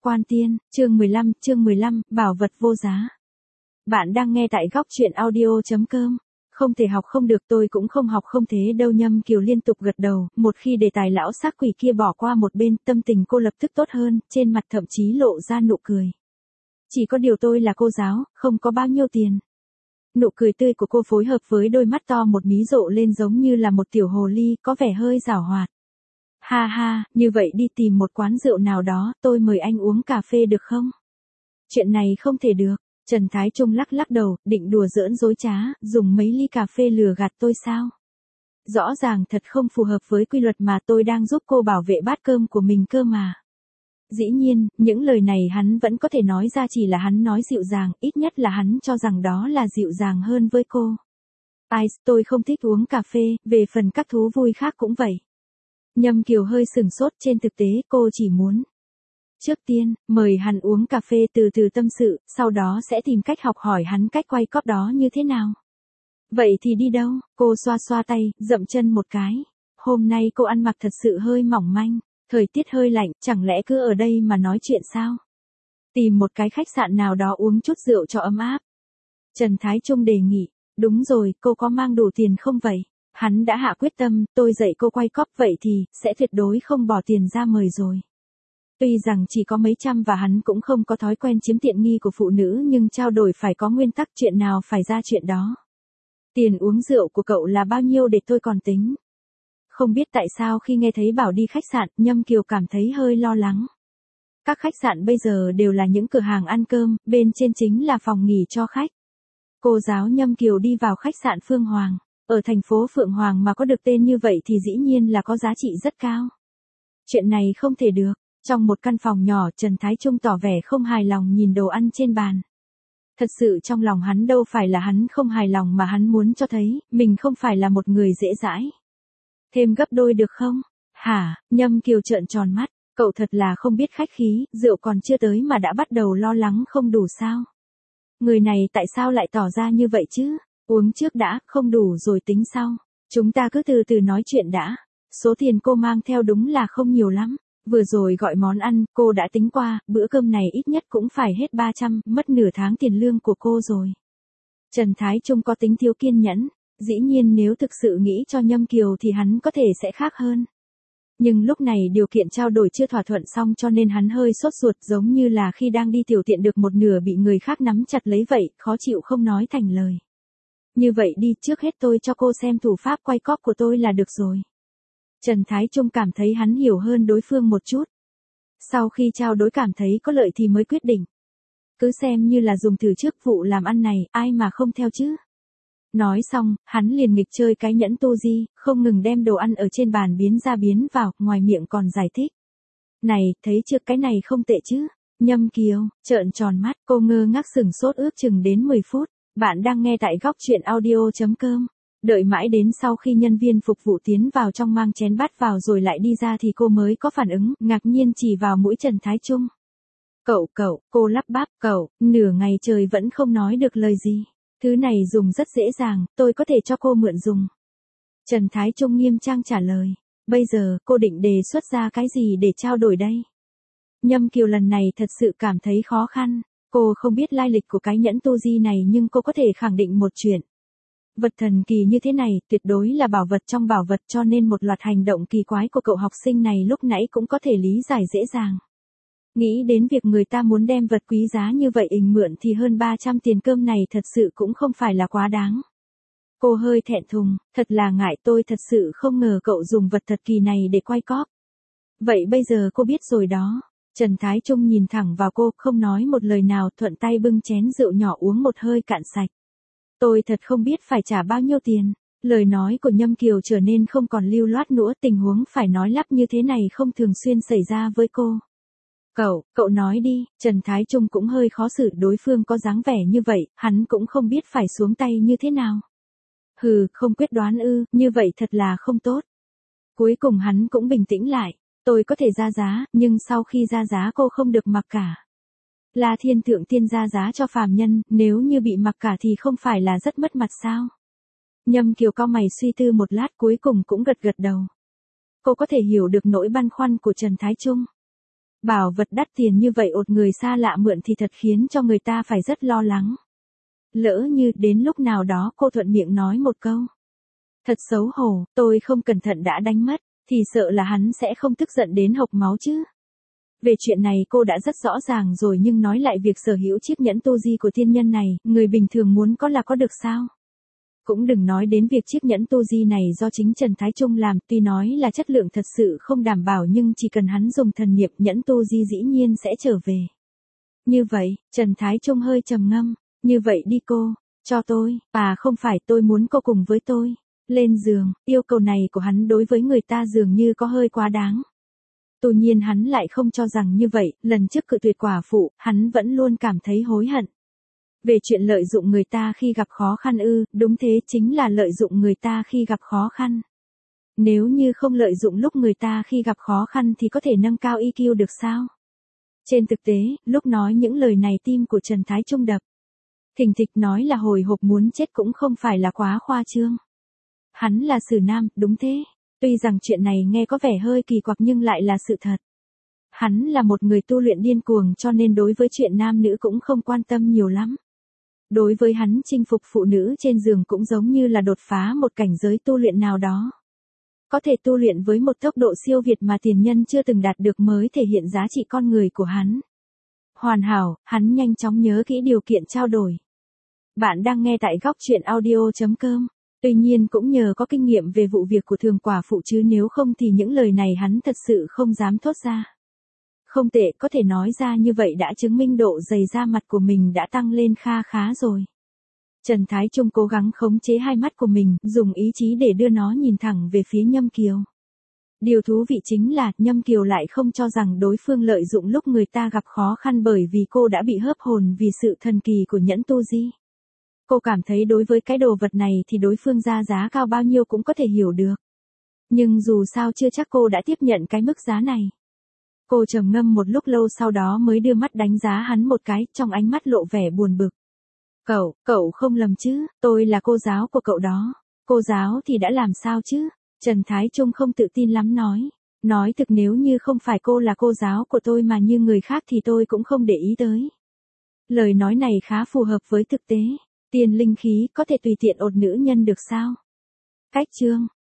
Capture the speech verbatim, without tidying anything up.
Quan Tiên, chương mười lăm, chương mười lăm, bảo vật vô giá. Bạn đang nghe tại góc truyện audio chấm com. Không thể học không được, tôi cũng không học không thế đâu. Nhâm Kiều liên tục gật đầu, một khi đề tài lão xác quỷ kia bỏ qua một bên, tâm tình cô lập tức tốt hơn, trên mặt thậm chí lộ ra nụ cười. Chỉ có điều tôi là cô giáo, không có bao nhiêu tiền. Nụ cười tươi của cô phối hợp với đôi mắt to một mí rộ lên giống như là một tiểu hồ ly, có vẻ hơi giảo hoạt. Ha ha, như vậy đi tìm một quán rượu nào đó, tôi mời anh uống cà phê được không? Chuyện này không thể được. Trần Thái Trung lắc lắc đầu, định đùa giỡn dối trá, dùng mấy ly cà phê lừa gạt tôi sao? Rõ ràng thật không phù hợp với quy luật mà tôi đang giúp cô bảo vệ bát cơm của mình cơ mà. Dĩ nhiên, những lời này hắn vẫn có thể nói ra, chỉ là hắn nói dịu dàng, ít nhất là hắn cho rằng đó là dịu dàng hơn với cô. Ai, tôi không thích uống cà phê, về phần các thú vui khác cũng vậy. Nhâm Kiều hơi sừng sốt, trên thực tế cô chỉ muốn trước tiên, mời hắn uống cà phê từ từ tâm sự, sau đó sẽ tìm cách học hỏi hắn cách quay cóp đó như thế nào. Vậy thì đi đâu? Cô xoa xoa tay, dậm chân một cái. Hôm nay cô ăn mặc thật sự hơi mỏng manh, thời tiết hơi lạnh, chẳng lẽ cứ ở đây mà nói chuyện sao? Tìm một cái khách sạn nào đó uống chút rượu cho ấm áp. Trần Thái Trung đề nghị, đúng rồi, cô có mang đủ tiền không vậy? Hắn đã hạ quyết tâm, tôi dạy cô quay cóp vậy thì, sẽ tuyệt đối không bỏ tiền ra mời rồi. Tuy rằng chỉ có mấy trăm và hắn cũng không có thói quen chiếm tiện nghi của phụ nữ, nhưng trao đổi phải có nguyên tắc, chuyện nào phải ra chuyện đó. Tiền uống rượu của cậu là bao nhiêu để tôi còn tính. Không biết tại sao khi nghe thấy bảo đi khách sạn, Nhâm Kiều cảm thấy hơi lo lắng. Các khách sạn bây giờ đều là những cửa hàng ăn cơm, bên trên chính là phòng nghỉ cho khách. Cô giáo Nhâm Kiều đi vào khách sạn Phương Hoàng. Ở thành phố Phượng Hoàng mà có được tên như vậy thì dĩ nhiên là có giá trị rất cao. Chuyện này không thể được. Trong một căn phòng nhỏ, Trần Thái Trung tỏ vẻ không hài lòng nhìn đồ ăn trên bàn. Thật sự trong lòng hắn đâu phải là hắn không hài lòng mà hắn muốn cho thấy, mình không phải là một người dễ dãi. Thêm gấp đôi được không? Hả? Nhâm Kiều trợn tròn mắt, cậu thật là không biết khách khí, rượu còn chưa tới mà đã bắt đầu lo lắng không đủ sao? Người này tại sao lại tỏ ra như vậy chứ? Uống trước đã, không đủ rồi tính sau. Chúng ta cứ từ từ nói chuyện đã. Số tiền cô mang theo đúng là không nhiều lắm. Vừa rồi gọi món ăn, cô đã tính qua, bữa cơm này ít nhất cũng phải hết ba trăm, mất nửa tháng tiền lương của cô rồi. Trần Thái Trung có tính thiếu kiên nhẫn. Dĩ nhiên nếu thực sự nghĩ cho Nhâm Kiều thì hắn có thể sẽ khác hơn. Nhưng lúc này điều kiện trao đổi chưa thỏa thuận xong cho nên hắn hơi sốt ruột, giống như là khi đang đi tiểu tiện được một nửa bị người khác nắm chặt lấy vậy, khó chịu không nói thành lời. Như vậy đi, trước hết tôi cho cô xem thủ pháp quay cóp của tôi là được rồi. Trần Thái Trung cảm thấy hắn hiểu hơn đối phương một chút. Sau khi trao đổi cảm thấy có lợi thì mới quyết định. Cứ xem như là dùng thử trước, vụ làm ăn này, ai mà không theo chứ. Nói xong, hắn liền nghịch chơi cái nhẫn tu di, không ngừng đem đồ ăn ở trên bàn biến ra biến vào, ngoài miệng còn giải thích. Này, thấy chưa, cái này không tệ chứ. Nhâm Kiều, trợn tròn mắt, cô ngơ ngác sửng sốt ước chừng đến mười phút. Bạn đang nghe tại góc truyện audio chấm com. Đợi mãi đến sau khi nhân viên phục vụ tiến vào trong mang chén bát vào rồi lại đi ra thì cô mới có phản ứng, ngạc nhiên chỉ vào mũi Trần Thái Trung. Cậu, cậu, cô lắp bắp, cậu, nửa ngày trời vẫn không nói được lời gì. Thứ này dùng rất dễ dàng, tôi có thể cho cô mượn dùng. Trần Thái Trung nghiêm trang trả lời. Bây giờ, cô định đề xuất ra cái gì để trao đổi đây? Nhâm Kiều lần này thật sự cảm thấy khó khăn. Cô không biết lai lịch của cái nhẫn tu di này nhưng cô có thể khẳng định một chuyện. Vật thần kỳ như thế này tuyệt đối là bảo vật trong bảo vật, cho nên một loạt hành động kỳ quái của cậu học sinh này lúc nãy cũng có thể lý giải dễ dàng. Nghĩ đến việc người ta muốn đem vật quý giá như vậy ình mượn thì hơn ba trăm tiền cơm này thật sự cũng không phải là quá đáng. Cô hơi thẹn thùng, thật là ngại, tôi thật sự không ngờ cậu dùng vật thật kỳ này để quay cóp. Vậy bây giờ cô biết rồi đó. Trần Thái Trung nhìn thẳng vào cô, không nói một lời nào, thuận tay bưng chén rượu nhỏ uống một hơi cạn sạch. Tôi thật không biết phải trả bao nhiêu tiền. Lời nói của Nhâm Kiều trở nên không còn lưu loát nữa, tình huống phải nói lắp như thế này không thường xuyên xảy ra với cô. Cậu, cậu nói đi. Trần Thái Trung cũng hơi khó xử, đối phương có dáng vẻ như vậy, hắn cũng không biết phải xuống tay như thế nào. Hừ, không quyết đoán ư, như vậy thật là không tốt. Cuối cùng hắn cũng bình tĩnh lại. Tôi có thể ra giá, nhưng sau khi ra giá cô không được mặc cả. La Thiên Thượng Tiên ra giá cho phàm nhân, nếu như bị mặc cả thì không phải là rất mất mặt sao? Nhâm Kiều cau mày suy tư một lát, cuối cùng cũng gật gật đầu. Cô có thể hiểu được nỗi băn khoăn của Trần Thái Trung. Bảo vật đắt tiền như vậy ột người xa lạ mượn thì thật khiến cho người ta phải rất lo lắng. Lỡ như đến lúc nào đó cô thuận miệng nói một câu. Thật xấu hổ, tôi không cẩn thận đã đánh mất, thì sợ là hắn sẽ không tức giận đến hộc máu chứ. Về chuyện này cô đã rất rõ ràng rồi nhưng nói lại việc sở hữu chiếc nhẫn tu di của tiên nhân này, người bình thường muốn có là có được sao? Cũng đừng nói đến việc chiếc nhẫn tu di này do chính Trần Thái Trung làm, tuy nói là chất lượng thật sự không đảm bảo nhưng chỉ cần hắn dùng thần niệm nhẫn tu di dĩ nhiên sẽ trở về. Như vậy, Trần Thái Trung hơi trầm ngâm, như vậy đi cô, cho tôi, à không phải tôi muốn cô cùng với tôi. Lên giường, yêu cầu này của hắn đối với người ta dường như có hơi quá đáng. Tuy nhiên hắn lại không cho rằng như vậy, lần trước cự tuyệt quả phụ, hắn vẫn luôn cảm thấy hối hận. Về chuyện lợi dụng người ta khi gặp khó khăn ư, đúng thế chính là lợi dụng người ta khi gặp khó khăn. Nếu như không lợi dụng lúc người ta khi gặp khó khăn thì có thể nâng cao i kiu được sao? Trên thực tế, lúc nói những lời này tim của Trần Thái Trung đập. Thình thịch nói là hồi hộp muốn chết cũng không phải là quá khoa trương. Hắn là Sử Nam, đúng thế. Tuy rằng chuyện này nghe có vẻ hơi kỳ quặc nhưng lại là sự thật. Hắn là một người tu luyện điên cuồng cho nên đối với chuyện nam nữ cũng không quan tâm nhiều lắm. Đối với hắn chinh phục phụ nữ trên giường cũng giống như là đột phá một cảnh giới tu luyện nào đó. Có thể tu luyện với một tốc độ siêu việt mà tiền nhân chưa từng đạt được mới thể hiện giá trị con người của hắn. Hoàn hảo, hắn nhanh chóng nhớ kỹ điều kiện trao đổi. Bạn đang nghe tại góc truyện audio chấm com. Tuy nhiên cũng nhờ có kinh nghiệm về vụ việc của thường quả phụ chứ nếu không thì những lời này hắn thật sự không dám thốt ra. Không tệ, có thể nói ra như vậy đã chứng minh độ dày da mặt của mình đã tăng lên kha khá rồi. Trần Thái Trung cố gắng khống chế hai mắt của mình, dùng ý chí để đưa nó nhìn thẳng về phía Nhâm Kiều. Điều thú vị chính là, Nhâm Kiều lại không cho rằng đối phương lợi dụng lúc người ta gặp khó khăn bởi vì cô đã bị hớp hồn vì sự thần kỳ của nhẫn tu di. Cô cảm thấy đối với cái đồ vật này thì đối phương ra giá cao bao nhiêu cũng có thể hiểu được. Nhưng dù sao chưa chắc cô đã tiếp nhận cái mức giá này. Cô trầm ngâm một lúc lâu sau đó mới đưa mắt đánh giá hắn một cái, trong ánh mắt lộ vẻ buồn bực. Cậu, cậu không lầm chứ, tôi là cô giáo của cậu đó. Cô giáo thì đã làm sao chứ? Trần Thái Trung không tự tin lắm nói. Nói thực nếu như không phải cô là cô giáo của tôi mà như người khác thì tôi cũng không để ý tới. Lời nói này khá phù hợp với thực tế. Tiền linh khí có thể tùy tiện ột nữ nhân được sao? Cách chương